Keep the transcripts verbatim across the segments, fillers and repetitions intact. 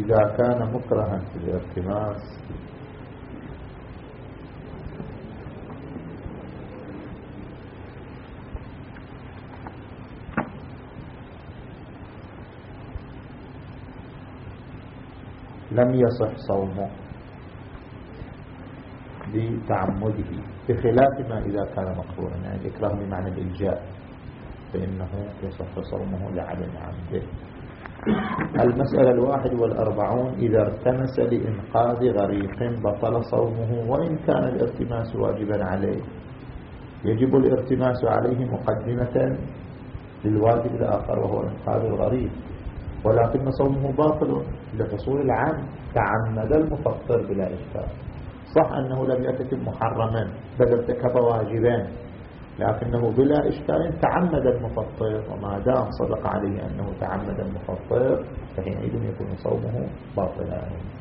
إذا كان مكرها في الارتماس لم يصح صومه بتعمده، بخلاف ما إذا كان مقرونا، يعني الإكراه بمعنى الإلجاء فإنه يصح صومه لعدم عمده. المسألة الواحد والأربعون: إذا ارتمس لإنقاذ غريق بطل صومه وإن كان الارتماس واجبا عليه. يجب الارتماس عليه مقدمة للواجب الآخر وهو إنقاذ الغريق، ولكن صومه باطل لحصول العام، تعمد المفطر بلا إشكال. صح أنه لم يرتكب محرما بل ارتكب واجبا، لكنه بلا إشكال تعمد المفطر، وما دام صدق عليه أنه تعمد المفطر فحينئذ يكون صومه باطلا.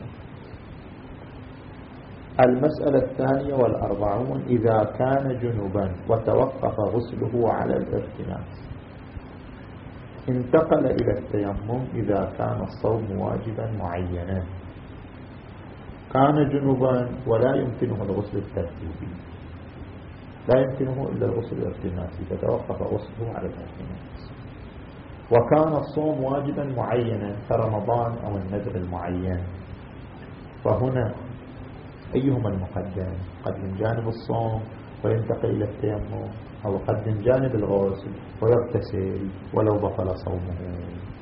المسألة الثانية والأربعون: إذا كان جنبا وتوقف غسله على الارتماس انتقل إلى التيمم إذا كان الصوم واجبا معينا. كان جنبا ولا يمكنه الغسل الترتيبي، لا يمكنه إلا الغسل الارتماسي فتوقف غسله على الارتماس. وكان الصوم واجبا معينا كرمضان أو النذر المعين، فهنا أيهما المقدم؟ قد من جانب الصوم وينتقل إلى التيمم، أو قد من جانب الغسل ويغتسل ولو بطل صومه.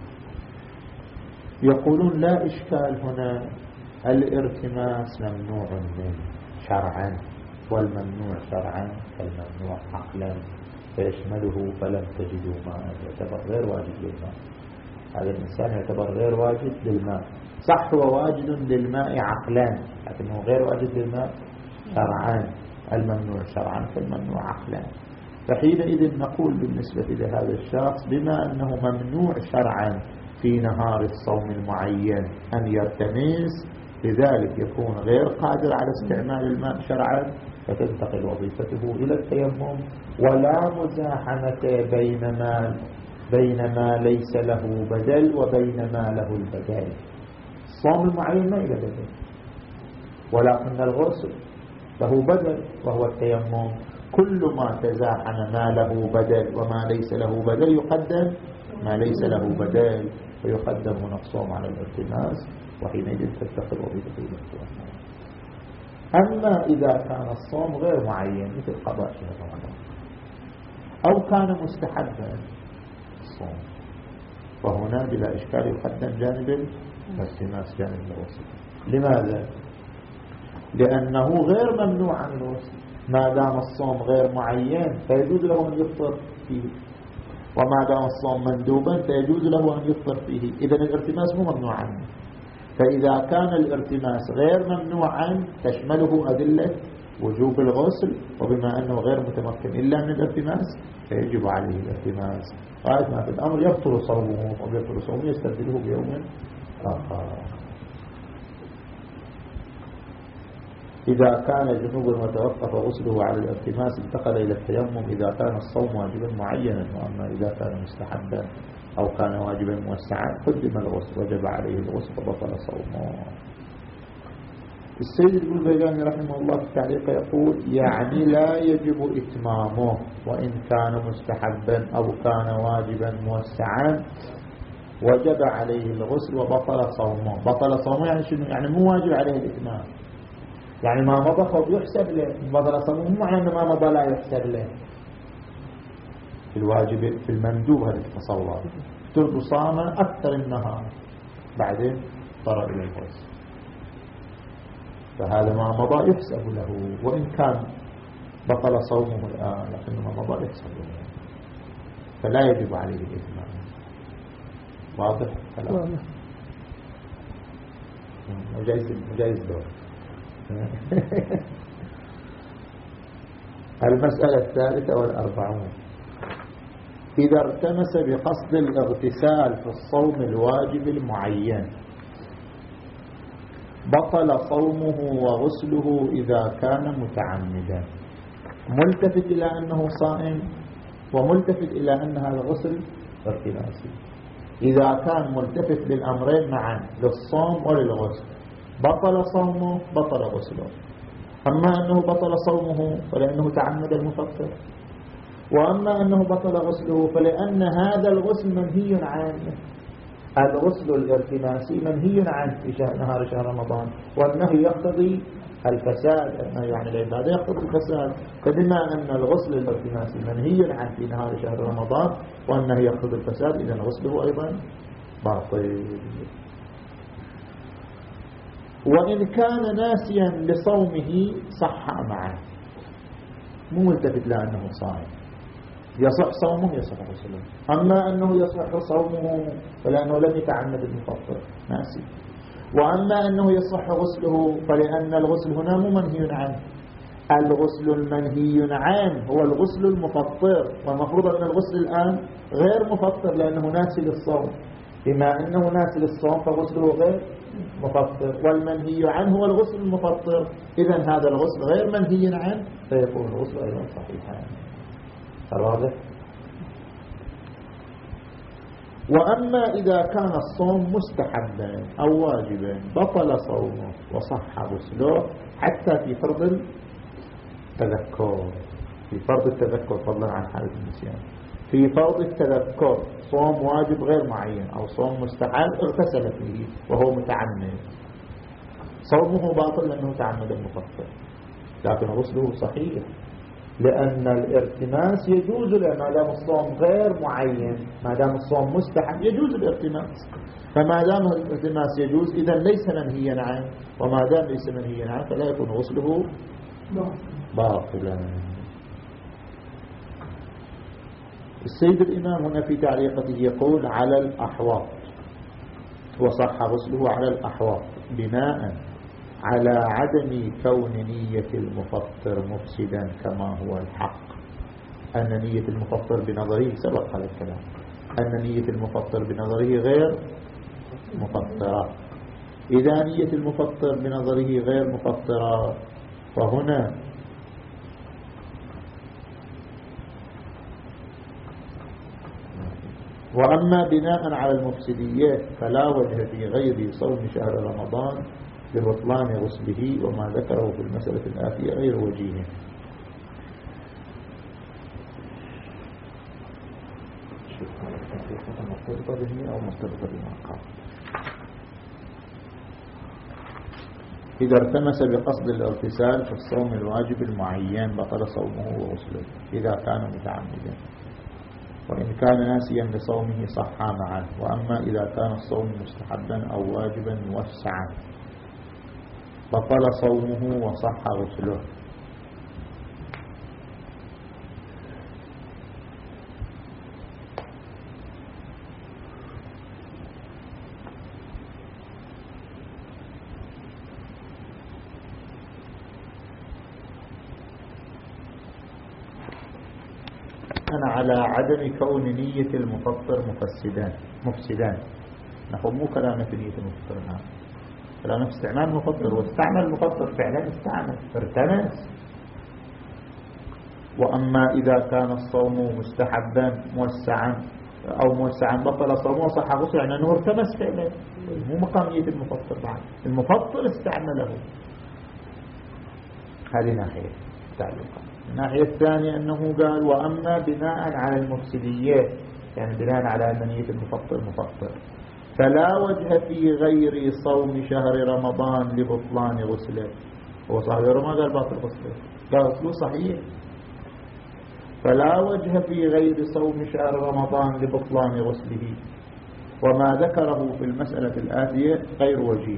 يقولون لا إشكال هنا، الارتماس ممنوع منه شرعا، والممنوع شرعا كالممنوع عقلا، فيشمله فلم تجدوا ماء، يعتبر غير واجب للماء. هذا الإنسان يعتبر غير واجب للماء، صح هو واجد للماء عقلا لكنه غير واجب للماء شرعا. الممنوع شرعا كالممنوع عقلا. فحينئذ نقول بالنسبة لهذا الشخص بما أنه ممنوع شرعا في نهار الصوم المعين أن يرتمس، لذلك يكون غير قادر على استعمال الماء شرعا، فتنتقل وظيفته إلى التيمم. ولا مزاحمة بين ما بين ما ليس له بدل وبين ما له البدل. الصوم المعين ما له بدل، ولكن الغسل له بدل وهو التيمم. كل ما تزاحم ما له بدل وما ليس له بدل يقدم ما ليس له بدل، ويقدم هنا الصوم على الالتماس، وحينئذ تنتقل وظيفته إلى التيمم. أما إذا كان الصوم غير معين مثل قضاء شهر رمضان، أو كان مستحبا الصوم، فهنا بلا إشكال يقدم جانب الالتماس جانب الوسط. لماذا؟ لأنه غير ممنوع عن الوسط، ما دام الصوم غير معين فيجوز له أن يفطر فيه، وما دام الصوم مندوبا فيجوز له أن يفطر فيه. إذن الارتماس مو ممنوع عنه. فإذا كان الارتماس غير ممنوعا تشمله أدلة وجوب الغسل، وبما أنه غير متمكن إلا من الارتماس فيجب عليه الارتماس. غاية ما في الأمر يبطل صومه، ويبطل صومه يستبدله بيوم آخر. إذا كان جنوبا وتوقف غسله على الارتماس انتقل إلى التيمم إذا كان الصوم واجبا معينا، وأما إذا كان مستحبا أو كان واجبا موسعا قدم الغسل، وجب عليه الغسل فبطل صومه. السيد البلبيجاني رحمه الله في التعليق يقول: يعني لا يجب إتمامه وإن كان مستحبا أو كان واجبا موسعا، وجب عليه الغسل وبطل صومه. بطل صومه يعني شنو؟ يعني مو واجب عليه الإتمام، يعني ما مضى فهو يحسب له، بطل صومه مو معنى أنه ما مضى لا يحسب له. في الواجب في المندوب هذا التصور، ترد صام أكثر النهار بعدين اضطر إلى الغسل، فهذا ما مضى يحسب له، وإن كان بطل صومه الآن لكن ما مضى يحسب له، فلا يجب عليه الإتمام. واضح كلام؟ مجايز مجايز دور. المسألة الثالثة والأربعون: إذا ارتمس بقصد الاغتسال في الصوم الواجب المعين بطل صومه وغسله إذا كان متعمدا، ملتفت إلى أنه صائم وملتفت إلى أن هذا الغسل ارتماسي. إذا كان ملتفت للأمرين معا للصوم وللغسل بطل صومه بطل غسله. أما أنه بطل صومه فلأنه تعمد المفطر، وأما أنه بطل غسله فلأن هذا الغسل منهي عنه. الغسل الارتماسي منهي عنه في شهر نهار شهر رمضان، والنهي يقتضي الفساد، النهي عن العبادة يقتضي الفساد. فبما أن الغسل الارتماسي منهي عنه في نهار شهر رمضان والنهي يقتضي الفساد، إذن غسله أيضا باطل. وإن كان ناسيا لصومه صح معه، مو ملتفت لأنه صائم، يصح صومه يصح غسله. أما أنه يصح صومه فلأنه لم يتعمد المفطر ناسي، وأما أنه يصح غسله فلأن الغسل هنا مو منهي عنه. الغسل المنهي عنه هو الغسل المفطر، والمفروض أن الغسل الآن غير مفطر لأنه ناسي للصوم. بما أنه ناسي للصوم فغسله غير مفطر، والمنهي عنه هو الغسل المفطر. إذن هذا الغسل غير منهي عنه فيكون الغسل أيضا صحيحا. واضح؟ وأما إذا كان الصوم مستحبا أو واجبا بطل صومه وصح غسله، حتى في فرض التذكر. في فرض التذكر فضلا عن حالة النسيان. في فرض التذكر صوم واجب غير معين أو صوم مستحب اغتسل فيه وهو متعمد، صومه باطل لأنه تعمد المفطر، لكن غسله صحيح، لأن الارتماس يجوز، لأن ما دام الصوم غير معين، ما دام الصوم مستحب يجوز الارتماس. فما دام الارتماس يجوز إذن ليس منهيا عنه، وما دام ليس منهيا عنه فلا يكون غسله باطلا. السيد الإمام هنا في تعليقته يقول على الأحواط، وصح غسله على الأحواط بناء على عدم كون نية المفطر مفسدا كما هو الحق. أن نية المفطر بنظره سبق هذا الكلام، أن نية المفطر بنظره غير مفطرة. إذا نية المفطر بنظره غير مفطرة فهنا وأما بناء على المفسديات فلا وجه في غير صوم شهر رمضان لبطلان غسله، وما ذكره في المسألة الآتية غير وجيه. مرتبطة به أو مرتبطة بما قال. إذا ارتمس بقصد الاغتسال فالصوم الواجب المعين بطل صومه وغسله إذا كان متعمدا، وإن كان ناسيا لصومه صح معه. وأما إذا كان الصوم مستحبا أو واجبا موسعا بطل صومه وصح غسله. على عدم كون نية المفطر مفسدان مفسدان نحن مو كلام في نية المفطر الآن، كلام استعمال المفطر، واستعمل المفطر فعلا استعمل ارتمس. وأما إذا كان الصوم مستحبا موسعا أو موسعا بطل صومه وصح غسله، يعني أنه ارتمس فعلا، مو مقام نية المفطر بعد، المفطر استعمله. هذه ناحية تعليقا. الناحية الثانية أنه قال وأما بناء على المفسديات، يعني بناء على أن نية المفطر مفطر، فلا وجه في غير صوم شهر رمضان لبطلان غسله. هو صحيح ما قال باطل غسله، قال غسله صحيح. فلا وجه في غير صوم شهر رمضان لبطلان غسله، وما ذكره في المسألة الآتية غير وجيه.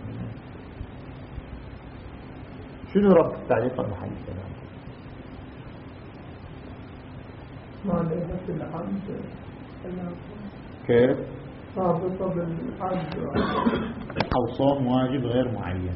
شنو ربط التعليق المحلي الكلام؟ كيف؟ رابطة بالحج أو صوم واجب غير معين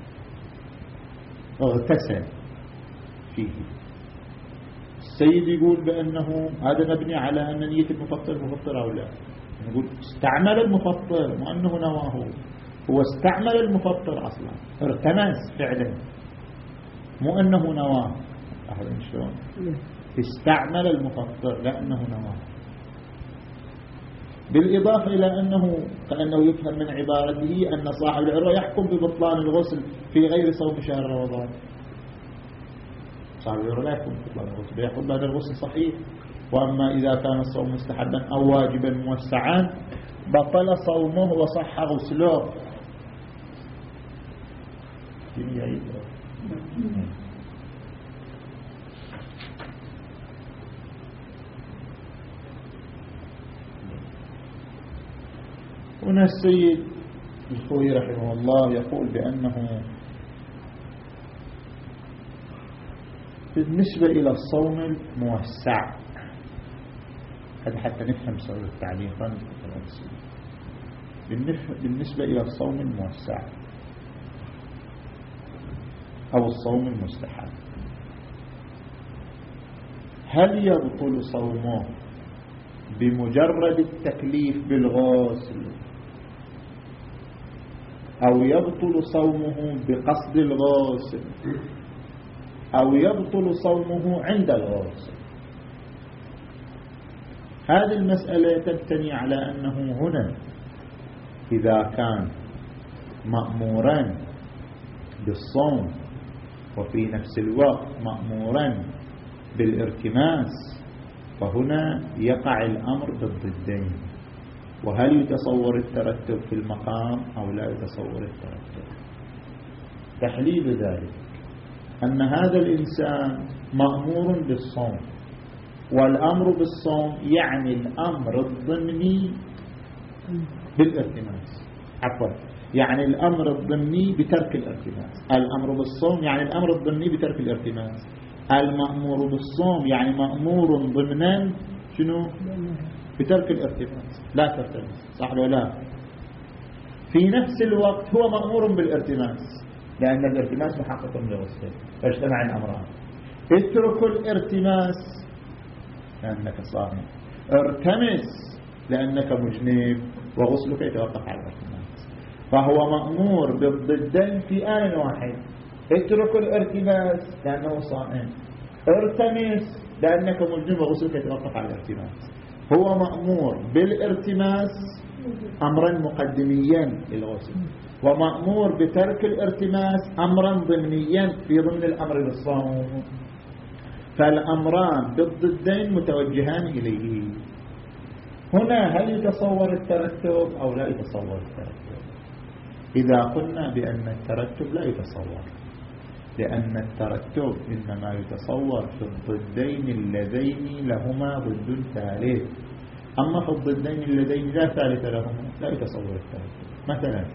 اغتسل فيه. السيد يقول بأنه هذا مبني على أن نية المفطر مفطر أو لا. نقول استعمل المفطر مو أنه نواه، هو استعمل المفطر أصلا، ارتمس فعلا، مو أنه نواه. أحد شلون استعمل المفطر لأنه نواه. بالإضافة إلى أنه كأنه يفهم من عبارته أن صاحب العروة يحكم ببطلان الغسل في غير صوم شهر رمضان. صاحب العروة لا يحكم ببطلان الغسل، يحكم بأن الغسل صحيح. وأما إذا كان الصوم مستحبا أو واجبا موسعا بطل صومه وصح غسله. هنا السيد الخوي رحمه الله يقول بأنه بالنسبة إلى الصوم الموسع، هذا حتى نفهم سؤال تعليقا، بالنسبة إلى الصوم الموسع أو الصوم المستحب، هل يبطل صومه بمجرد التكليف بالغسل أو يبطل صومه بقصد الغسل أو يبطل صومه عند الغسل؟ هذه المسألة تبتني على أنه هنا إذا كان مأمورا بالصوم وفي نفس الوقت مأمورا بالارتماس، فهنا يقع الأمر بالضدين. وهل يتصور الترتب في المقام أو لا يتصور الترتب؟ تحليل ذلك أن هذا الإنسان مأمور بالصوم، والأمر بالصوم يعني الأمر الضمني بالارتماس، عفوا يعني الأمر الضمني بترك الارتماس. الأمر بالصوم يعني الأمر الضمني بترك الارتماس. المأمور بالصوم يعني مأمور ضمنا شنو؟ بترك الارتماس، لا ترتمس، صح ولا لا؟ في نفس الوقت هو مأمور بالارتماس لأن الارتماس محقق لغسله، فاجتمع الأمران. اترك الارتماس لأنك صائم، ارتمس لأنك مجنب، وغسلك يتوقف على الارتماس. فهو مأمور بالضدين في آن واحد. اترك الارتماس لأنه صائم، ارتمس لأنك مجنب وغسلك يتوقف على الارتماس. هو مأمور بالارتماس أمرا مقدميا للغسل، ومأمور بترك الارتماس أمرا ضمنيا في ضمن الأمر بالصوم، فالأمران بالضدين متوجهان إليه. هنا هل يتصور الترتب أو لا يتصور الترتب؟ إذا قلنا بأن الترتب لا يتصور، لأن الترتب إنما يتصور في الضدين اللذين لهما ضد ثالث. أما في الضدين اللذين لا ثالث لهما لا يتصور الترتب. مثلا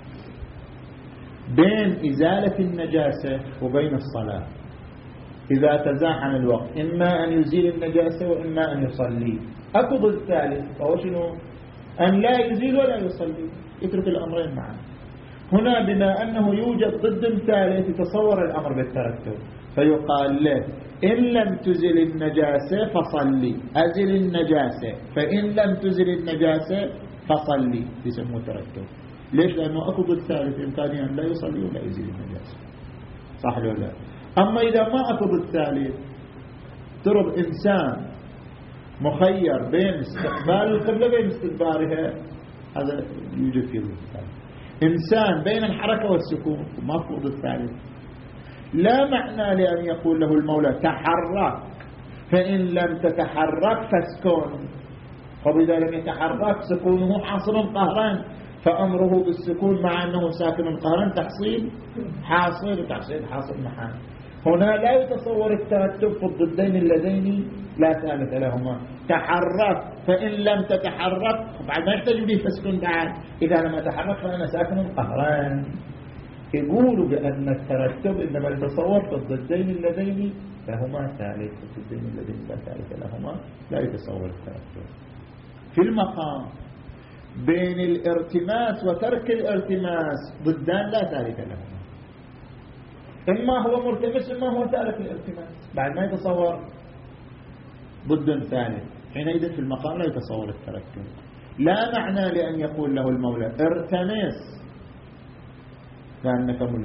بين إزالة النجاسة وبين الصلاة إذا تزاحم الوقت إما أن يزيل النجاسة وإما أن يصلي، أكو ضد ثالث وهو شنو؟ أن لا يزيل ولا يصلي، يترك الأمرين معا. هنا بما أنه يوجد ضد ثالث يتصور الأمر بالترتب، فيقال له إن لم تزل النجاسة فصلي، أزل النجاسة، فإن لم تزل النجاسة فصلي، يسموه ترتب. ليش؟ لأنه أكو ضد ثالث إمكانية أن لا يصلي ولا يزيل النجاسة، صح ولا لا؟ أما إذا ما أكو ضد ثالث، ترب إنسان مخير بين استقبال القبلة بين استدبارها، هذا يوجد فيه ضد ثالث. إنسان بين الحركة والسكون، ما أكو ضد ثالث. لا معنى لأن يقول له المولى تحرك، فإن لم تتحرك فاسكن، فإذا لم يتحرك سكونه حاصل قهرا، فأمره بالسكون مع أنه ساكن قهرا تحصيل حاصل وتحصيل حاصل محال. هنا لا يتصور الترتب في الضدين اللذين لا ثالث لهما. تحرك فإن لم تتحرك بعد ما يحتاج به فاسكن بعد، إذا لم يتحرك فأنا ساكن قهرا. يقولوا بأن الترتب إنما يتصور في الضدين اللذين لهما ثالث، في الضدين اللذين لا ثالث لهما لا يتصور الترتب. في المقام بين الارتماس وترك الارتماس ضدان لا ثالث لهما، إما هو مرتمس إما هو تارك الارتماس، بعد ما يتصور ضد ثالث. حينئذ في المقام لا يتصور الترتب. لا معنى لأن يقول له المولى ارتمس لأنك ملزم،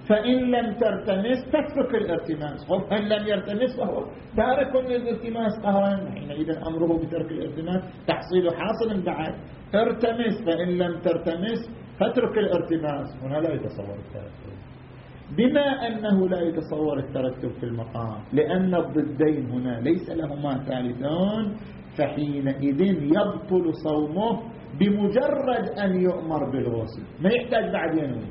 فإن لم ترتمس تترك الارتماس. إن لم يرتمس فهو تارك للارتماس قهرا، حينئذ أمره بترك الارتماس تحصيل حاصل بعد. ارتمس، فإن لم ترتمس فاترك الارتماس. هنا لا يتصور الترتب. بما أنه لا يتصور الترتب في المقام لأن الضدين هنا ليس لهما ثالثون، فحينئذ يبطل صومه بمجرد أن يؤمر بالغسل، ما يحتاج بعد ينوي.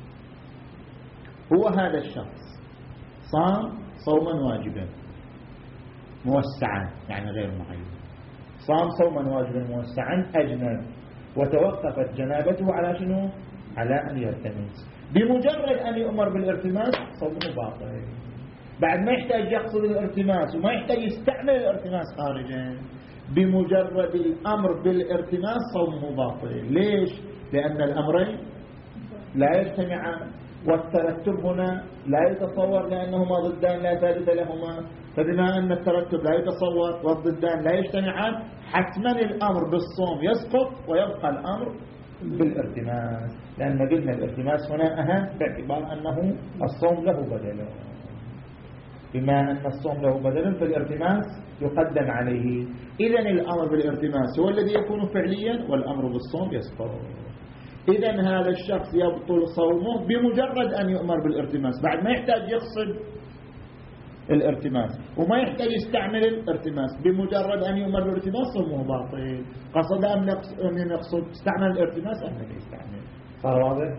هو هذا الشخص صام صوما واجبا موسعا، يعني غير معين، صام صوما واجبا موسعا أجنب، وتوقفت جنابته على شنو؟ على أن يرتمس. بمجرد أن يؤمر بالارتماس صومه باطل، بعد ما يحتاج يقصد الارتماس وما يحتاج يستعمل الارتماس خارجا، بمجرد الأمر بالارتماس صومه باطل. ليش؟ لأن الأمرين لا يجتمعان، والترتب هنا لا يتصور لأنهما ضدان لا ثالث لهما، فبما أن الترتب لا يتصور والضدان لا يجتمعان حتما الأمر بالصوم يسقط ويبقى الأمر بالارتماس، لأن قلنا الارتماس هنا أهم باعتبار أنه الصوم له بدل. بما أن الصوم له بدل فالارتماس يقدم عليه، إذن الأمر بالارتماس هو الذي يكون فعليا والأمر بالصوم يسقط. إذن هذا الشخص يبطل صومه بمجرد أن يؤمر بالارتماس، بعد ما يحتاج يقصد الارتماس وما يحتاج يستعمل الارتماس، بمجرد أن يؤمر بالارتماس صومه باطل. قصد أن يقصد استعمل الارتماس أم لا يستعمل. صار واضح؟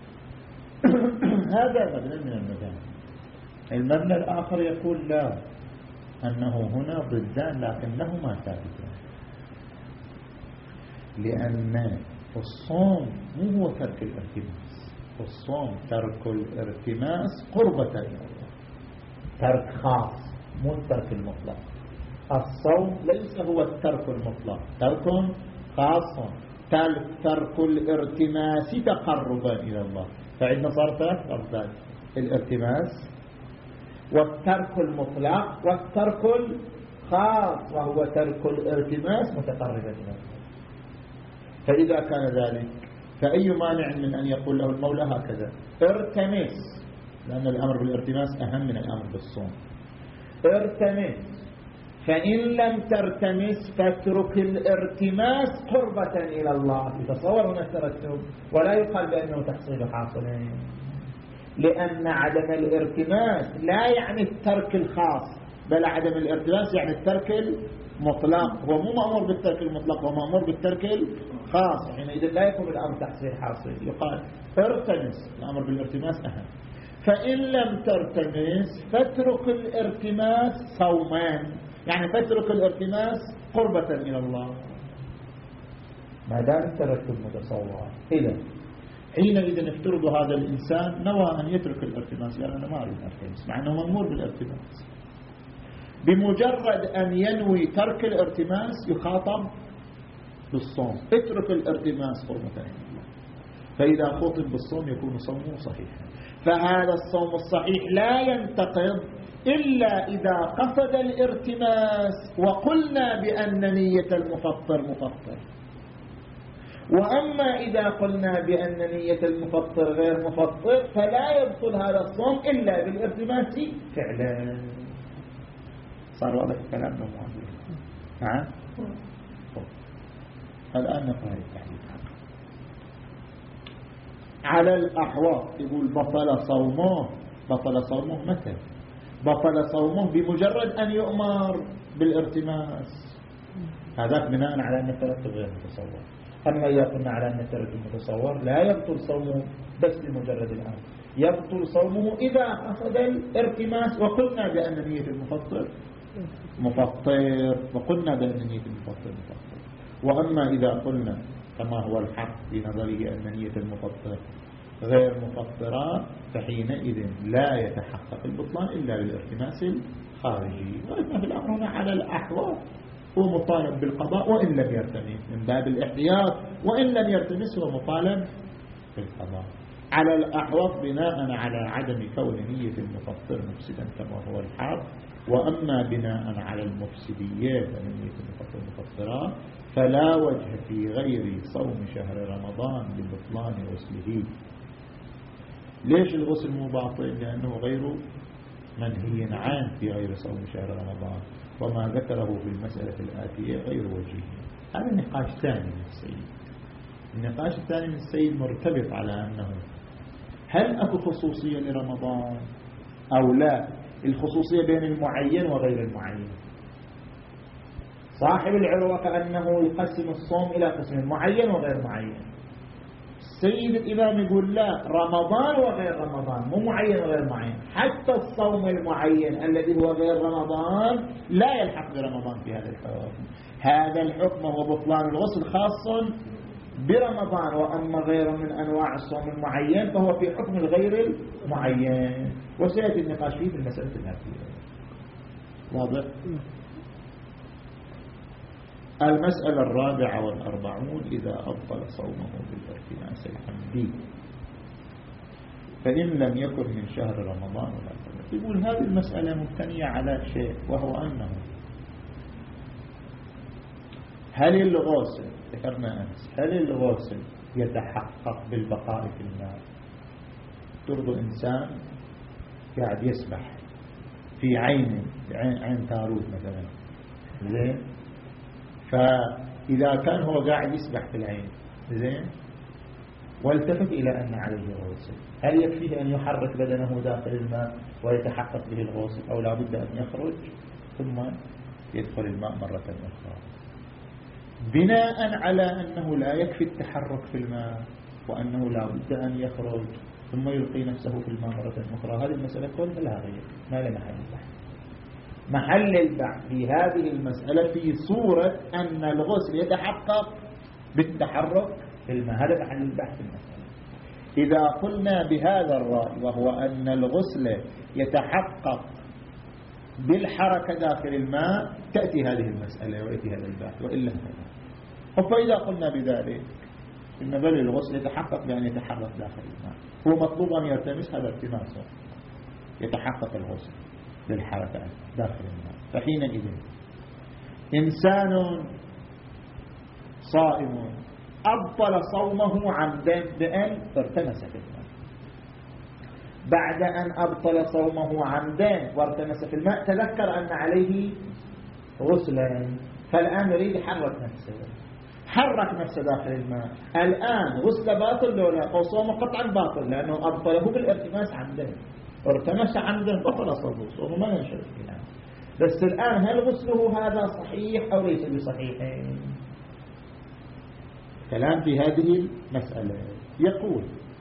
هذا مبنى من المباني. المبنى الآخر يقول لا، أنه هنا ضدان لكنهما ثابتان، لأن الصوم مو هو ترك الارتماس، الصوم ترك الارتماس قربة إلى الله، ترك خاص مو الترك المطلق. الصوم ليس هو الترك المطلق، ترك خاص، ترك الارتماس تقربا إلى الله. فعندنا صار ثلاث أركان: الارتماس والترك المطلق والترك الخاص، وهو ترك الارتماس متقربا إلى الله. فإذا كان ذلك فأي مانع من أن يقول له المولى هكذا ارتمس، لأن الأمر بالارتماس أهم من الأمر بالصوم. ارتمس، فإن لم ترتمس فاترك الارتماس قربة إلى الله. يتصور هنا الترتب، ولا يقال بأنه تحصيل حاصلين، لأن عدم الارتماس لا يعني الترك الخاص، بل عدم الارتماس يعني الترك المطلق. هو مو مأمور بالترك المطلق، هو مأمور بالترك الخاص، حينئذ لا يكون الأمر تحصيل حاصل. يقال ارتمس، الأمر بالارتماس أهم. فإن لم ترتمس فاترك الارتماس صومان، يعني فاترك الارتماس قربة إلى الله، ما دام الترتب متصور. إذا حينئذ افترض هذا الإنسان نوى أن يترك الارتماس، لأن أنا ما أريد أرتمس، مع أنه مأمور بالارتماس. بمجرد أن ينوي ترك الارتماس يخاطب بالصوم، اترك الارتماس قربة إلى الله. فإذا خطب بالصوم يكون صومه صحيحا. فهذا الصوم الصحيح لا ينتقض إلا إذا قصد الارتماس وقلنا بأن نية المفطر مفطر. وأما إذا قلنا بأن نية المفطر غير مفطر فلا يبطل هذا الصوم إلا بالارتماس فعلا. صار واضح الكلام المعاصر؟ نعم. الآن نقرأ التحديد. على الأحواض يقول بطل صومه. بطل صومه متى؟ بطل صومه بمجرد أن يؤمر بالارتماس، هذا بناء على أن الترتب غير متصور. أما إذا قلنا على أن الترتب متصور لا يبطل صومه بس بمجرد الأمر، يبطل صومه إذا قصد الارتماس، وقلنا بأن نية المفطر مفطر، وقلنا بأن نية المفطر مفطر. وأما إذا قلنا كما هو الحق في نظره أن نية المفطر غير مفطرة فحينئذ لا يتحقق البطلان إلا بالارتماس الخارجي. وإذن في الأمر هنا على الأحوال هو مطالب بالقضاء وإن لم يرتمس، من باب الاحتياط، وإن لم يرتمس هو مطالب بالقضاء. على الأحوال بناء على عدم كون نية المفطر مفسدا كما هو الحق. وأما بناء على المفسديات أن نية المفطر مفطرة فلا وجه في غير صوم شهر رمضان لبطلان غسله، ليش الغسل مو باطل؟ لأنه غير منهي عنه في غير صوم شهر رمضان، وما ذكره في المسألة الآتية غير وجيه. هذا نقاش ثاني من السيد. النقاش الثاني من السيد مرتبط على أنه هل أكو خصوصية لرمضان أو لا؟ الخصوصية بين المعين وغير المعين. صاحب العروة كأنه يقسم الصوم إلى قسم معين وغير معين. السيد الإمام يقول لا، رمضان وغير رمضان، مو معين وغير معين. حتى الصوم المعين الذي هو غير رمضان لا يلحق برمضان في هذا الحكم. هذا الحكم هو بطلان الغسل خاص برمضان، وأما غير من أنواع الصوم المعين فهو في حكم الغير المعين، وسيأتي النقاش فيه في المسألة الآتية. واضح؟ المسألة الرابعة والأربعون: إذا أبطل صومه بالارتماس الحمدي فإن لم يكن من شهر رمضان ولا قبل. يقول هذه المسألة مبتنية على شيء، وهو أنه هل الغسل، ذكرنا أمس، هل الغسل يتحقق بالبقاء في الماء؟ ترضى إنسان قاعد يسبح في عين عين, عين تاروت مثلا، زين، فإذا كان هو قاعد يسبح في العين، زين، والتفت إلى أن عليه غسل، هل يكفيه أن يحرك بدنه داخل الماء ويتحقق به الغسل، أو لا بد أن يخرج ثم يدخل الماء مرة أخرى؟ بناء على أنه لا يكفي التحرك في الماء وأنه لا بد أن يخرج ثم يلقي نفسه في الماء مرة أخرى، هذه المسألة كلها لا غير، ما لها محل البحث. محل البحث في هذه المسألة في صورة أن الغسل يتحقق بالتحرك في الماء، هذا محل البحث في المسألة. إذا قلنا بهذا الرأي وهو أن الغسل يتحقق بالحركة داخل الماء تأتي هذه المسألة ويأتي هذا البحث، وإلا هذا. فإذا قلنا بذلك إن بل الغسل يتحقق بأن يتحرك داخل الماء، هو مطلوب أن يرتمس، هذا ارتماسه، يتحقق الغسل بالحركة داخل الماء. فحينئذ إنسان صائم أبطل صومه عمدا بأن ارتمس في الماء، بعد أن أبطل صومه عمدا وارتمس في الماء تذكر أن عليه غسلا، فالآن يريد يحرك نفسه، حرك نفسه داخل الماء، الآن غسل باطل ولا أو صومه قطعا باطل، لأنه أبطله بالارتماس عمدا، ارتمس عمدا بطل صومه، صومه ما ينشر الكلام. بس الآن هل غسله هذا صحيح أو ليس بصحيح؟ كلام في هذه المسألة. يقول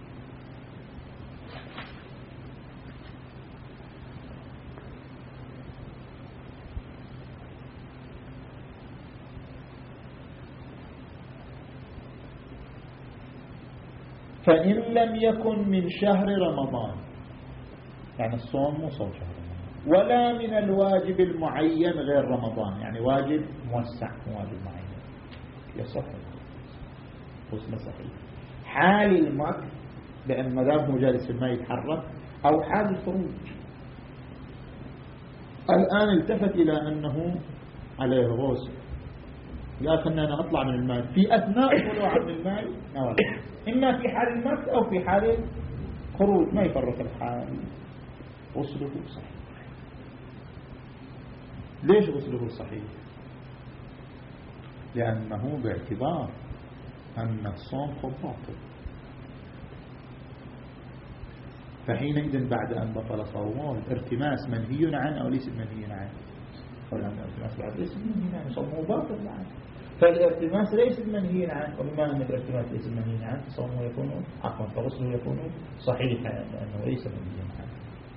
فإن لم يكن من شهر رمضان، يعني الصوم مو صوم شهر رمضان، ولا من الواجب المعين غير رمضان، يعني واجب موسع مو واجب معين، يصح غسل صحيح، حال المكر بأن مدام هو جالس في الماء يتحرك، أو حال الخروج. الآن التفت إلى أنه عليه غسل، لكن أنا أطلع من الماء في أثناء طلوع من الماء أو إما في حال المكر أو في حال خروج، ما يفرق الحال، غسله صحيح. ليش غسله صحيح؟ لأنه باعتبار أن الصوم قد باطل، فحينئذ بعد أن بطل صومه الارتماس منهي عنه أو ليس منهي عنه؟ قلنا الارتماس بعد ليس منهي عنه، صومه باطل عنه، فالارتماس ليس منهي عنه، وبما أن الارتماس ليس منهي عنه صومه يكون عفوا فغسله يكون صحيحا لأنه ليس منهي عنه.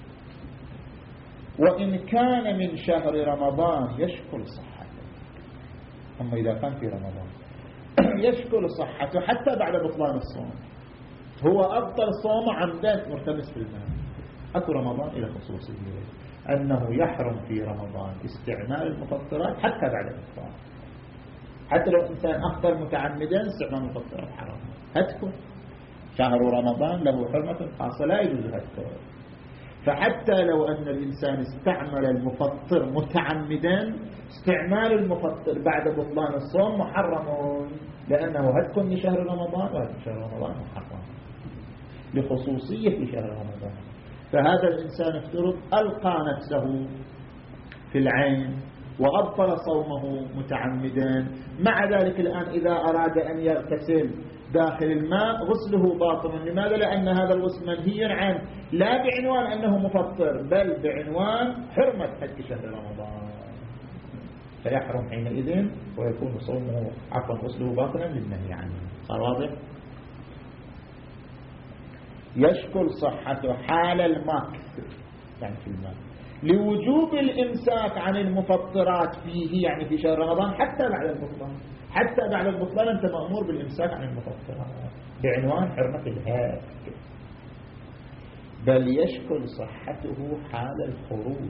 وإن كان من شهر رمضان يشكل صحته، أما إذا كان في رمضان يشكل صحته حتى بعد بطلان الصوم، هو أبطل صوم عمدا مرتمس في الماء، أكو رمضان إلى خصوصية أنه يحرم في رمضان استعمال المفطرات حتى بعد الإفطار، حتى لو إنسان أفطر متعمدا استعمال المفطرات حرام، هتكون شهر رمضان له حرمة خاصة لا يجوز هتكون. فحتى لو أن الإنسان استعمل المفطر متعمدا، استعمال المفطر بعد بطلان الصوم محرم، لأنه هتكون لشهر رمضان وهتكون شهر رمضان محرم. لخصوصية شهر رمضان. فهذا الإنسان افترض ألقى نفسه في العين وأبطل صومه متعمدا، مع ذلك الآن إذا أراد أن يغتسل داخل الماء غسله باطل. لماذا؟ لأن هذا الغسل منهي عنه، لا بعنوان أنه مفطر، بل بعنوان حرمة حج شهر رمضان، فيحرم حينئذ ويكون صومه عفوا غسله باطلا للنهي عنه. صار واضح؟ يشكل صحته حال المكث يعني في الماء لوجوب الإمساك عن المفطرات فيه، يعني في شهر رمضان حتى بعد البطلان. حتى بعد البطلان أنت مأمور بالإمساك عن المفطرات بعنوان حرمة الهاك. بل يشكل صحته حال الخروج.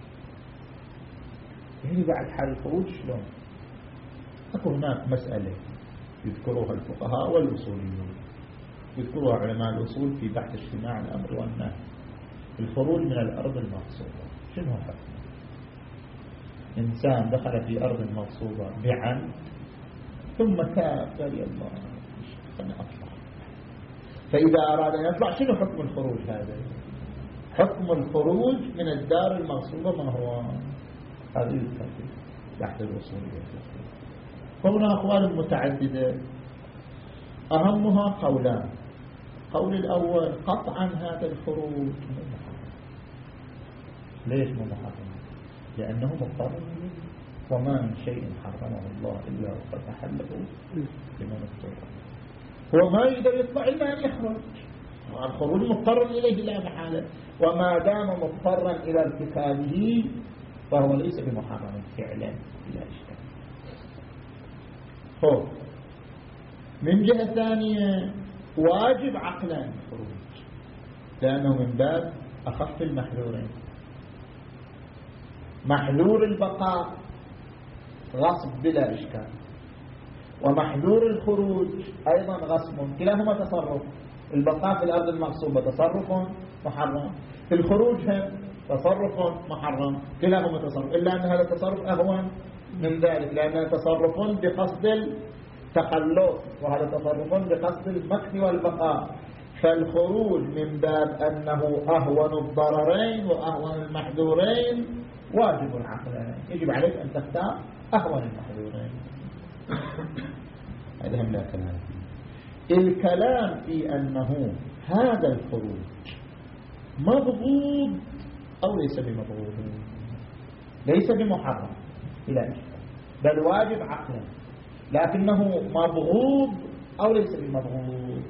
يعني بعد حال الخروج شلون؟ أكو هناك مسألة يذكروها الفقهاء والأصوليون، يذكرها علماء الأصول في بحث اجتماع الأمر والنهي. الخروج من الأرض المغصوبة شنو حكمه؟ إنسان دخل في أرض مغصوبة بعمد ثم تاب قال يلا خلنا أطلع، فإذا أراد أن يطلع شنو حكم الخروج هذا؟ حكم الخروج من الدار المغصوبة ما هو؟ هذه الترتيب تحت الأصولية. هنا أقوال متعددة أهمها قولان. قول الأول قطعا هذا الخروج من محرم. ليش من محرم؟ لأنه مضطر، وما من شيء حرمه الله إلا وقد أحله لمن اضطر. هو ما يقدر يطلع إلا أن يخرج، الخروج مضطر إليه لا محالة، وما دام مضطرا إلى ارتكابه فهو ليس بمحرم فعلا بلا إشكال. هو من جهة ثانية واجب عقلا الخروج، لأنه من باب أخف المحذورين. محذور البقاء غصب بلا إشكال، ومحذور الخروج أيضا غصب، كلاهما تصرف. البقاء في الأرض المغصوبة تصرف محرم، في الخروج هم تصرف محرم، كلاهما تصرف، إلا أن هذا التصرف أهون من ذلك، لأنه تصرف بقصد التخلص وهذا تصرف بقصد المكث والبقاء. فالخروج من باب أنه أهون الضررين وأهون المحذورين واجب عقلا، يجب عليك أن تختار أهون المحذورين. هذا هم لا كلام فيه. الكلام في أنه هذا الخروج مبغوض أو ليس بمبغوض، ليس بمحرم إلى إشكال، بل واجب عقلا، لكنه مبغوض أو ليس بمبغوض.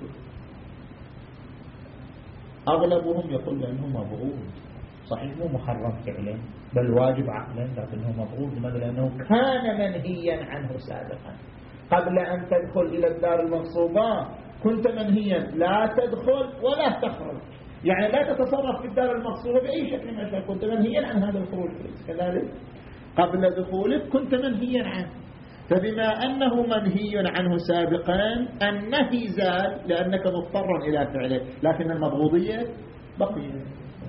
أغلبهم يقول بأنه مبغوض، صحيح مو محرم فعلا بل واجب عقلا، لكنه مبغوض. لماذا؟ لأنه كان منهيا عنه سابقا. قبل أن تدخل إلى الدار المغصوبة كنت منهيا لا تدخل ولا تخرج، يعني لا تتصرف في الدار المغصوبة بأي شكل من الأشكال، كنت منهيا عن هذا الخروج. كذلك قبل دخولك كنت منهيا عنه، فبما أنه منهي عنه سابقا النهي زال لأنك مضطر إلى فعله، لكن المبغوضية بقيت.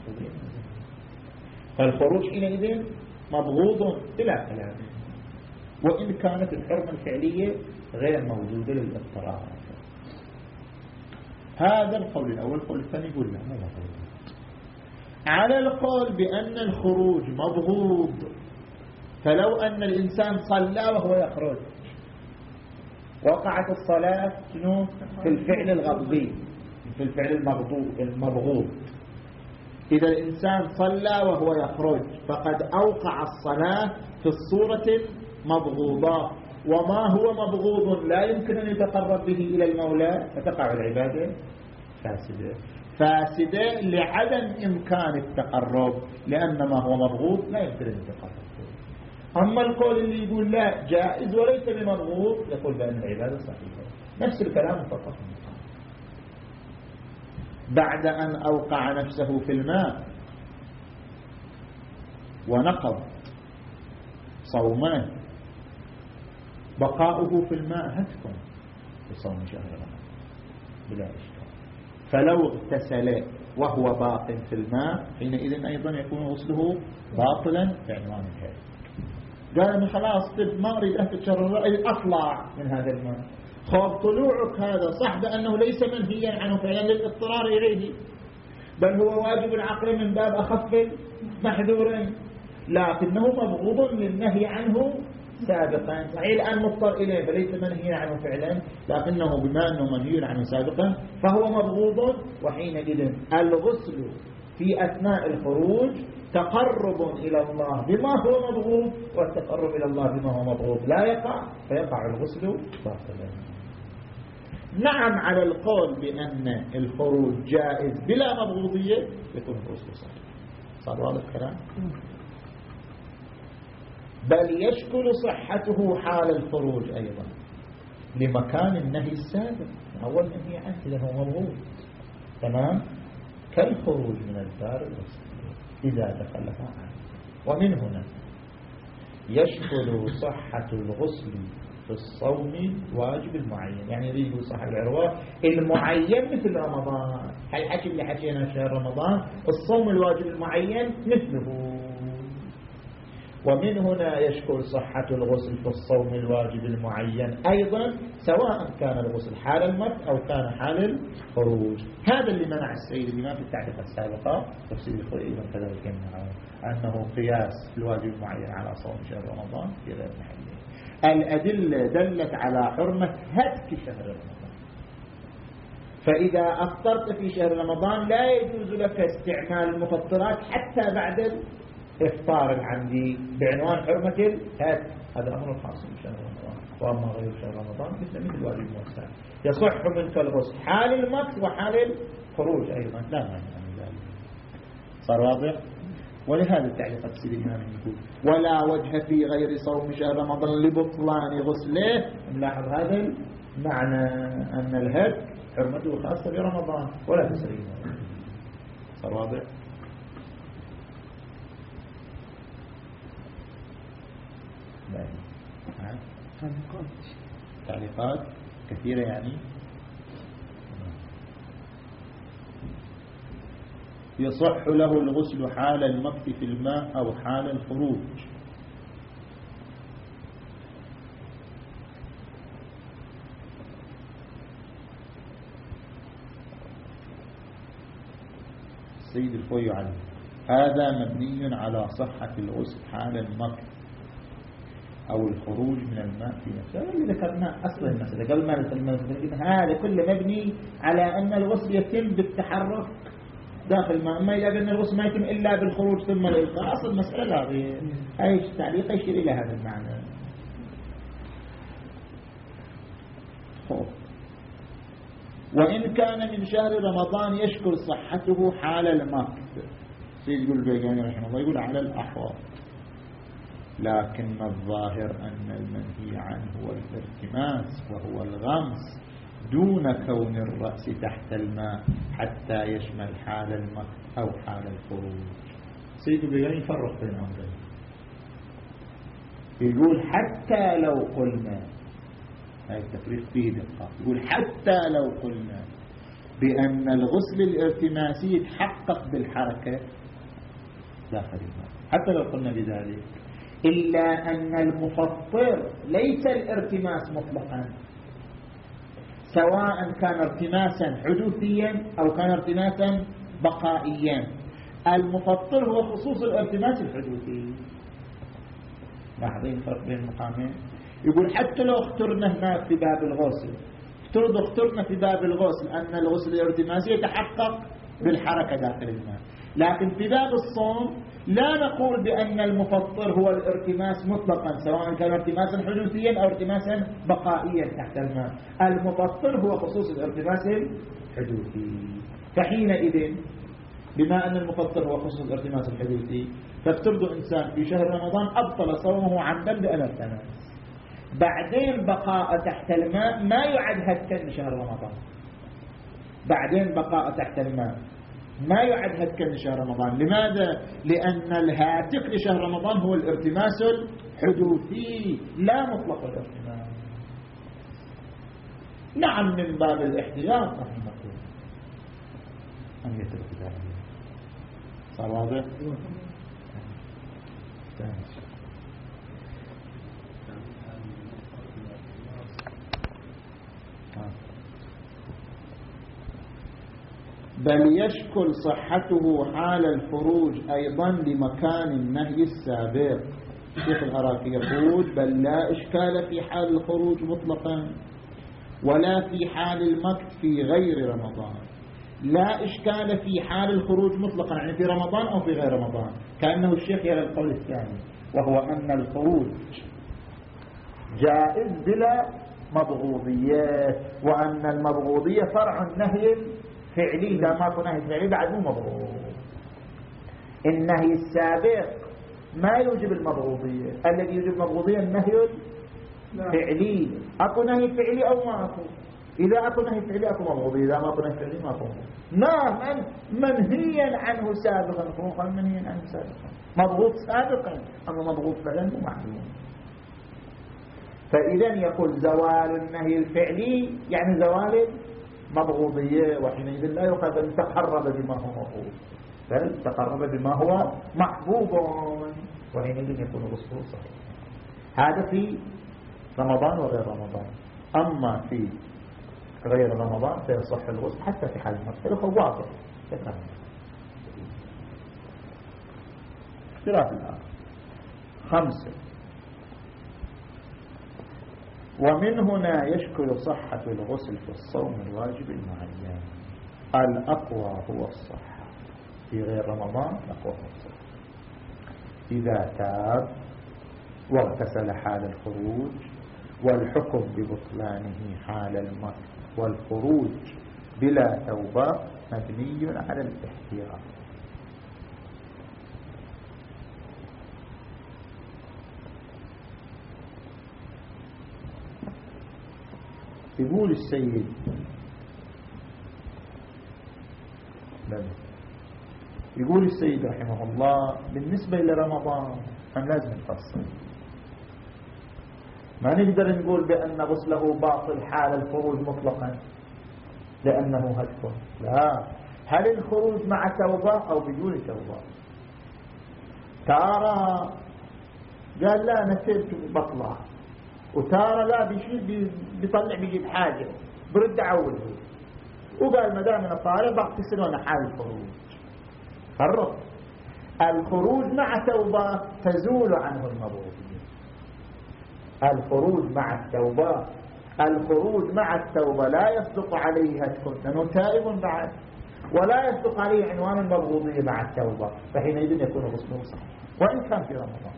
فالخروج حينئذ مبغوض بلا كلام، وإن كانت الحرمة الفعلية غير موجودة للاضطرار. هذا القول الأول. القول الثاني يقول لا ما مبغوض. على القول بأن الخروج مبغوض، فلو أن الإنسان صلى وهو يخرج، وقعت الصلاة شنو؟ في الفعل الغضبي، في الفعل المغضوب المبغوض. إذا الإنسان صلى وهو يخرج فقد أوقع الصلاة في الصورة المبغوضة، وما هو مبغوض لا يمكن أن يتقرب به إلى المولى، فتقع العبادة فاسدة فاسدة لعدم إمكان التقرب، لأن ما هو مبغوض لا يمكن أن يتقرب. أما القول اللي يقول لا جائز وليس بمبغوض يقول بأن العبادة صحيحة. نفس الكلام فقط بعد أن أوقع نفسه في الماء ونقض صومان، بقاؤه في الماء هتكون بصوم شهر رمضان بلا إشكال. فلو اغتسل وهو باق في الماء حينئذ أيضا يكون غسله باطلا بعنوان الهدف. قال أنه خلاص طب ما أريد أتشرر أي أطلع من هذا الماء، خب طلوعك هذا صح بأنه ليس منهيا عنه فعلا للاضطرار إليه، بل هو واجب العقل من باب أخف محذور، لكنه مبغوض للنهي عنه سابقا. صحيح الآن مضطر إليه فليس منهيا عنه فعلا، لكنه بما أنه منهي عنه سابقا فهو مبغوض، وحينئذ الغسل في أثناء الخروج تقرب إلى الله بما هو مبغوض، والتقرب إلى الله بما هو مبغوض لا يقع، فيقع الغسل باطلا. نعم على القول بأن الخروج جائز بلا مبغوضية يكون الغسل صحيح. صار واضح الكلام؟ بل يشكل صحته حال الخروج أيضا لمكان النهي السابق، أول نهي عنه إذا هو مبغوض، تمام، كالخروج من الدار الغسل إذا دخلها عنه. ومن هنا يشكل صحة الغسل في الصوم واجب المعين، يعني يريد صحة العروة المعين مثل رمضان، هل حكي اللي حكينا شهر رمضان الصوم الواجب المعين مثله. ومن هنا يشكل صحة الغسل في الصوم الواجب المعين أيضا سواء كان الغسل حال المرض أو كان حال الخروج. هذا اللي منع السيد الإمام في التعليقات السابقة تفسير الخليل أيضا كذلك يمنع أنه قياس الواجب المعين على صوم شهر رمضان في غير محله. الأدلة دلت على حرمة هتك شهر رمضان، فإذا أفطرت في شهر رمضان لا يجوز لك استعمال المفطرات حتى بعد الإفطار العمدي بعنوان حرمة الهتك. هذا أمر خاص بشهر رمضان، وأما غير شهر رمضان مثل مثل الواجب الموسع يصح منك الغسل حال المكث وحال الخروج أيضا لا مانع من ذلك. صار واضح؟ ولهذا التعليق تفسير الإمام يقول ولا وجه في غير صوم شهر رمضان لبطلان غسله. نلاحظ هذا المعنى أن الهتك حرمته خاصة برمضان ولا تسرين. صار واضح؟ تعليقات كثيرة يعني. يصح له الغسل حال المكث في الماء أو حال الخروج. السيد الخوي عنه هذا مبني على صحة الغسل حال المكث أو الخروج من الماء في نفسه. اللي ذكرناه أصلا المسألة قبل ما ندخل المسألة هذا كله مبني على أن الغسل يتم بالتحرك داخل الماء، أما إذا قلنا الغسل ما يتم إلا بالخروج ثم الإلقاء أصل المسألة هذه هاي التعليق يشير إلى هذا المعنى. خوف. وإن كان من شهر رمضان يشكل صحته حال المكث. سيد يقول البيجاني رحمه الله يقول على الأحوال، لكن الظاهر أن المنهي عنه هو الارتماس وهو الغمس دون كون الرأس تحت الماء حتى يشمل حال المكث أو حال الخروج. سيد البيجاني يفرق بين أمرين، يقول حتى لو قلنا، هاي التفريق فيه دقة، يقول حتى لو قلنا بأن الغسل الارتماسي يتحقق بالحركة داخل الماء، حتى لو قلنا بذلك، إلا أن المفطر ليس الارتماس مطلقا، سواء كان ارتماسا حدوثيا أو كان ارتماسا بقائيا. المفطر هو خصوص الارتماس الحدوثي. لاحظين الفرق بين المقامين. يقول حتى لو اخترنا هناك في باب الغسل، افترض اخترنا في باب الغسل أن الغسل الارتماسي يتحقق بالحركة داخل الماء، لكن في باب الصوم لا نقول بأن المفطر هو الارتماس مطلقا، سواء كان ارتماسا حدوثيا أو ارتماسا بقائيا تحت الماء. المفطر هو خصوص الارتماس الحدوثي. فحينئذ بما أن المفطر هو خصوص الارتماس الحدوثي، فافترض إنسان في شهر رمضان أبطل صومه عمدا بأن ارتماس، بعدين بقاء تحت الماء ما يعد هتكا لشهر رمضان، بعدين بقاء تحت الماء ما يعد هتكا لشهر رمضان. لماذا؟ لأن الهاتك لشهر رمضان هو الارتماس الحدوثي لا مطلق الارتماس. نعم من باب الاحتياط نحن نقول أن يترك ذلك. صار واضح؟ بل يشكل صحته حال الخروج أيضا لمكان النهي السابق. الشيخ العراقي يقول بل لا إشكال في حال الخروج مطلقا ولا في حال المكث في غير رمضان. لا إشكال في حال الخروج مطلقا يعني في رمضان أو في غير رمضان، كأنه الشيخ يرى القول الثاني وهو أن الخروج جائز بلا مبغوضية، وأن المبغوضية فرع النهي الفعلي. إذا ما كان نهي فعلي بعد مو مبغوض. النهي السابق ما يوجب المبغوضية، الذي يوجب المبغوضية النهي الفعلي. أكو نهي فعلي أو ما أكو؟ إذا أكو نهي فعلي أكو مبغوضية، إذا ما أكو نهي فعلي ما أكو مبغوضية. نعم منهيا عنه سابقا، خروقا منهيا عنه سابقا، مبغوض سابقا، أما مبغوض فعلا مو معلوم. فإذا يقول زوال النهي الفعلي يعني زوال المبغوضية، وحينئذ لا يقال أن تقرب بما هو مبغوض، بل تقرب بما هو محبوب، وحينئذ يكون غسله صحيح. هذا في رمضان وغير رمضان. أما في غير رمضان فيصح الغسل حتى في حال المغسل، واضح. اختلاف الآن. خمسة. ومن هنا يشكل صحة الغسل في الصوم الواجب المعين. الأقوى هو الصحة في غير رمضان، الأقوى هو الصحة. إذا تاب واغتسل حال الخروج، والحكم ببطلانه حال المكث والخروج بلا توبة مبني على الاحتياط. يقول السيد يقول السيد رحمه الله بالنسبة لرمضان هم لازم نفصل، ما نقدر نقول بأن غسله باطل حال الخروج مطلقا لأنه هدف. لا، هل الخروج مع توبة أو بدون توبة؟ تارى قال لا نسيت بطلع، وتارى لا بيشيل بيطلع بيجيب حاجة برد عوله، وقال ما دام انا طالع بغتسل وانا حال الخروج. فرق الخروج مع توبة تزول عنه المبغوضية. الخروج مع التوبة الخروج مع التوبة لا يصدق عليه هتكون لأنه تائب بعد، ولا يصدق عليه عنوان المبغوضية مع التوبة، فحينئذ يكون غسله صحيح وإن كان في رمضان.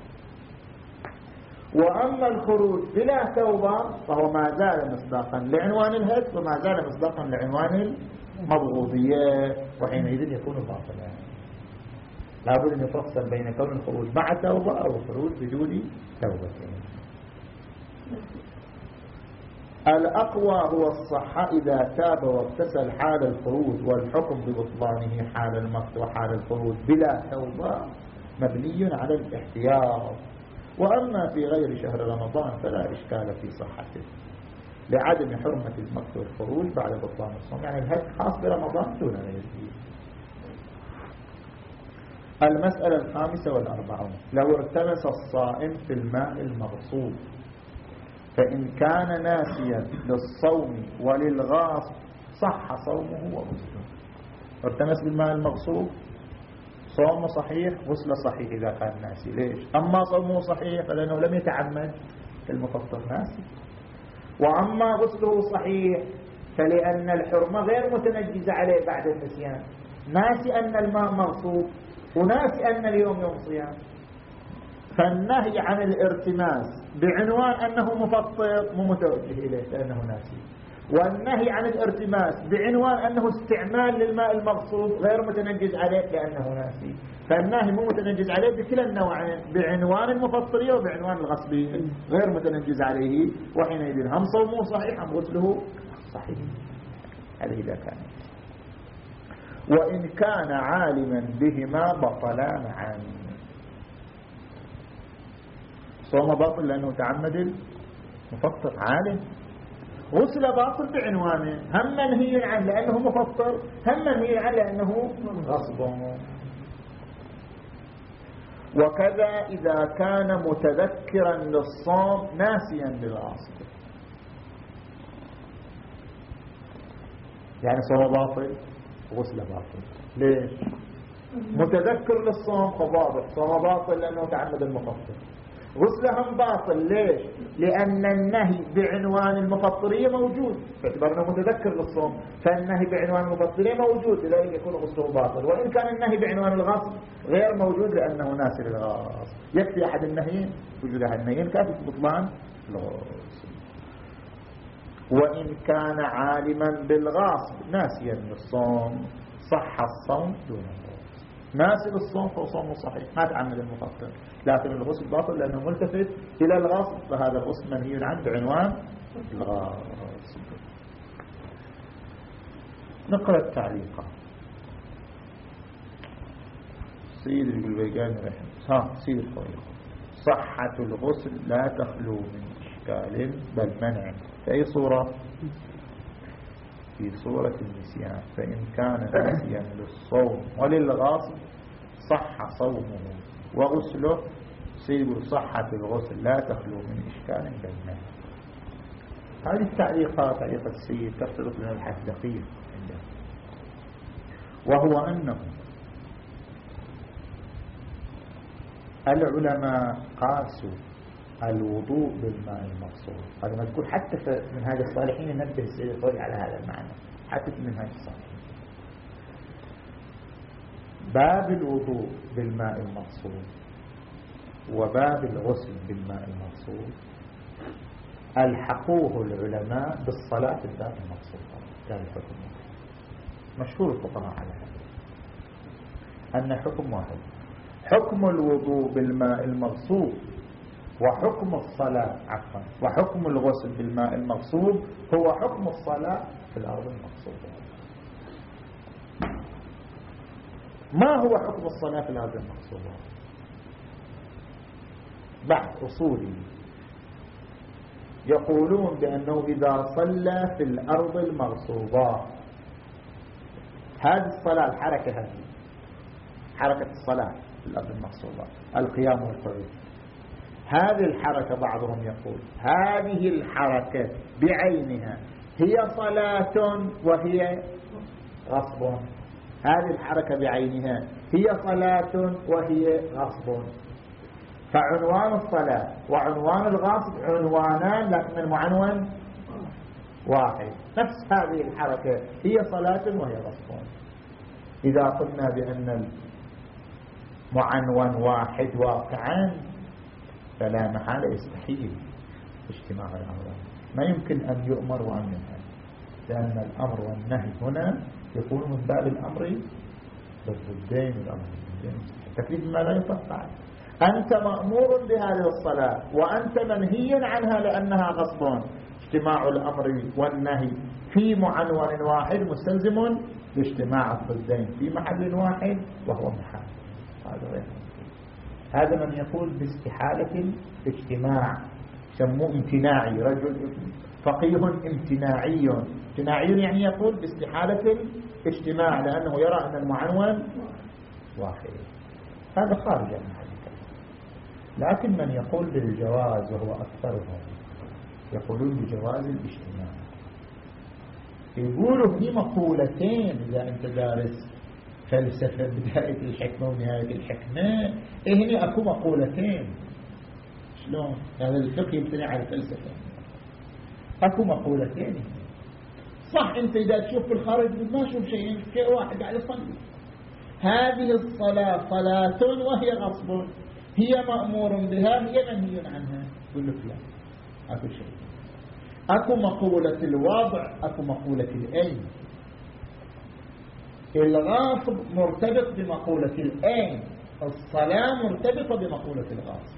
وأما الخروج بلا توبة فهو ما زال مصداقا لعنوان الهد وما زال مصداقا لعنوان المبغوضية، وحينئذ يكون باطلا. لابد أن يفصل بين كون الخروج مع توبة أو الخروج بدون توبة. الأقوى هو الصحة إذا تاب واغتسل حال الخروج، والحكم ببطلانه حال المكث وحال الخروج بلا توبة مبني على الاحتياط. وأما في غير شهر رمضان فلا إشكال في صحته لعدم حرمة المكث والخروج بعد بطلان الصوم، يعني الهد خاص برمضان دون غيره. المسألة الخامسة والأربعون. لو ارتمس الصائم في الماء المغصوب فإن كان ناسيا للصوم وللغاصب صح صومه وغسله. ارتمس بالماء المغصوب صومه صحيح، غسله صحيح إذا كان ناسي. ليش؟ أما صومه صحيح فلأنه لم يتعمد كالمفطر ناسي، وأما غسله صحيح فلأن الحرمة غير متنجزة عليه بعد النسيان، ناسي أن الماء مغصوب وناسي أن اليوم يوم صيام. فالنهي عن الارتماس بعنوان أنه مفطر مو متوجه إليه لأنه ناسي، والنهي عن الارتماس بعنوان أنه استعمال للماء المغصوب غير متنجز عليه لأنه ناسي. فالنهي مو متنجز عليه بكلا النوعين، بعنوان المفطرية وبعنوان الغصبية غير متنجز عليه، وحينئذ هم صومه صحيح هم غسله صحيح. هذا إذا كان. وإن كان عالما بهما بطلا معا. صوم باطل لأنه تعمد المفطر، عالم. غسل باطل بعنوانه، هم منهي عنه لأنه مفطر، هم منهي عنه لأنه غصب. وكذا إذا كان متذكرا للصوم ناسيا للغاصب، يعني صوم باطل غسل باطل. ليش؟ متذكر للصوم فضابط، صوم باطل لأنه تعمد المفطر. غسلهم باطل. ليش؟ لأن النهي بعنوان المفطرية موجود، باعتبار أنه متذكر للصوم، فالنهي بعنوان المفطرية موجود، لذلك يكون غسله باطل. وإن كان النهي بعنوان الغصب غير موجود لأنه ناسي للغصب. يكفي أحد النهيين، وجود أحد النهيين كافي بطلان الغسل. وإن كان عالما بالغصب ناسيا للصوم صح الصوم دون الغسل. ناسي للصوم فصومه صحيح، ما تعمد المفطر، لكن الغسل باطل لأنه ملتفت إلى الغصب، فهذا الغسل منهي عنه بعنوان الغصب. نقرأ التعليقات. سيد البيجاني رحمه ها سيد الخويل: صحة الغسل لا تخلو من إشكال بل منع. في أي صورة؟ في صورة النسيان، فإن كان ناسيا للصوم وللغاصب صح صومه وغسله. سيد صحة الغسل لا تخلو من إشكال بينها. هذه التعليقات تعليق السيد تفترض لنا الحد دقيق عنده، وهو أنه العلماء قاسوا الوضوء بالماء المغصوب. هذا مذكور حتى في منهاج الصالحين، ينبه السيد الخوئي على هذا المعنى حتى في منهاج الصالحين. باب الوضوء بالماء المغصوب وباب الغسل بالماء المغصوب ألحقوه العلماء بالصلاة بالماء المغصوب. كان الحكم مشهور الفقهاء على هذا أن حكم واحد، حكم الوضوء بالماء المغصوب وحكم الصلاة عفوا وحكم الغسل بالماء المغصوب هو حكم الصلاة في الأرض المغصوبة. ما هو حكم الصلاة في الأرض المغصوبة؟ بحث أصولي يقولون بأنه إذا صلى في الأرض المغصوبة، هذه الصلاة الحركة هذه حركة الصلاة في الأرض المغصوبة القيام والقعود، هذه الحركة بعضهم يقول هذه الحركة بعينها هي صلاة وهي غصب، هذه الحركة بعينها هي صلاة وهي غصب. فعنوان الصلاة وعنوان الغصب عنوانان لكن المعنون واحد. نفس هذه الحركة هي صلاة وهي غصب. إذا قلنا بأن المعنون واحد واقعا فلا محالة يستحيل اجتماع الأمرين، ما يمكن أن يؤمر وأن ينهى، لأن الأمر والنهي هنا يكون من باب الأمر بالضدين والأمر بالضدين. التكليف ما لا يطبق. أنت مأمور بهذه الصلاة وأنت منهي عنها لأنها غصب. اجتماع الأمر والنهي في معنون واحد مستلزم لاجتماع الضدين في محل واحد وهو محل. هذا غير هذا من يقول باستحالة الاجتماع سموه امتناعي، رجل فقيه امتناعي. امتناعي يعني يقول باستحالة الاجتماع لأنه يرى أن المعنون واحد. هذا خارج عن هذا الكلام. لكن من يقول بالجواز وهو أكثرهم يقولون بجواز الاجتماع. يقولوا في مقولتين إذا أنت دارس فلسفة بداية الحكمة ونهاية الحكمة، إيه هنا أكو مقولتين. شلون؟ هذا الفقه يبتني على الفلسفة. أكو مقولتين صح. أنت إذا تشوف في الخارج ما تشوف شيء، في واحد قاعد يصلي، هذه الصلاة صلاة وهي غصب، هي مأمور بها هي منهي عنها. يقول لك لا، أكو شيء. أكو مقولة الوضع، أكو مقولة الأين. الغاصب مرتبط بمقولة الأين، الصلاة مرتبطة بمقولة الغاصب.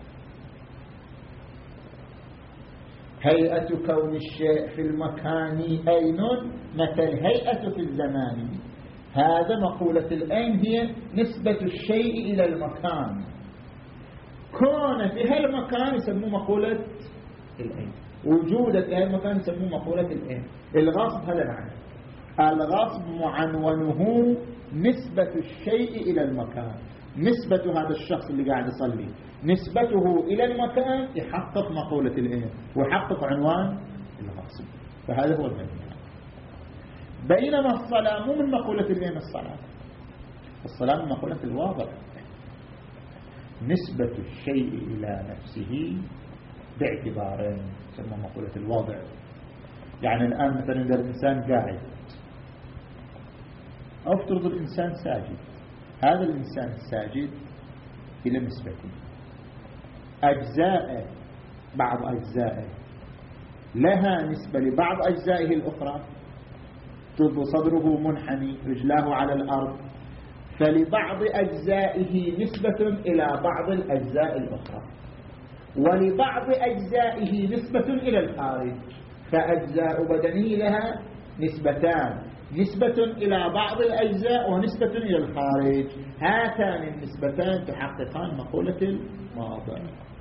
هيئة كون الشيء في المكان أين مثل هيئة في الزمان. هذا مقولة الأين هي نسبة الشيء إلى المكان. كون في هالمكان يسموه مقولة الأين، وجودك في هالمكان يسموه مقولة الأين. الغاصب هذا معنى. الغصب معنونه نسبة الشيء إلى المكان، نسبة هذا الشخص اللي قاعد يصلي نسبته إلى المكان يحقق مقولة الإيه ويحقق عنوان الغصب. فهذا هو المعنى. بينما الصلاة مو من مقولة الين الصلاة، الصلاة من مقولة الواضع، نسبة الشيء إلى نفسه باعتبارين تسمى مقولة الواضع. يعني الآن مثلا إذا الإنسان قاعد أو افترض الإنسان ساجد، هذا الإنسان الساجد إلى نسبته، أجزاء بعض أجزائه لها نسبة لبعض أجزائه الأخرى، صدره منحني رجلاه على الأرض، فلبعض أجزائه نسبة إلى بعض الأجزاء الأخرى، ولبعض أجزائه نسبة إلى الخارج، فأجزاء بدنه لها نسبتان، نسبة إلى بعض الأجزاء ونسبة إلى الخارج، هاتان النسبتان تحققان مقولة المواضع.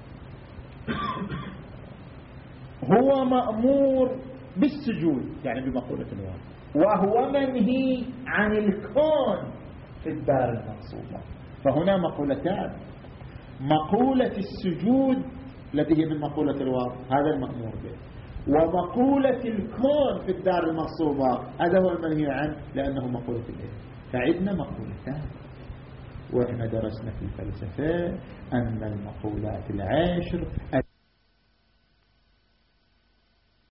هو مأمور بالسجود يعني بمقولة الواضع، وهو منهي عن الكون في الدار المقصودة، فهنا مقولتان، مقولة السجود التي هي من مقولة الواضع هذا المأمور به، ومقولة الكون في الدار المغصوبة هذا هو المنهي عنه لأنه مقولة الإله. فعندنا مقولتان، وإحنا درسنا في الفلسفة أن المقولات العشر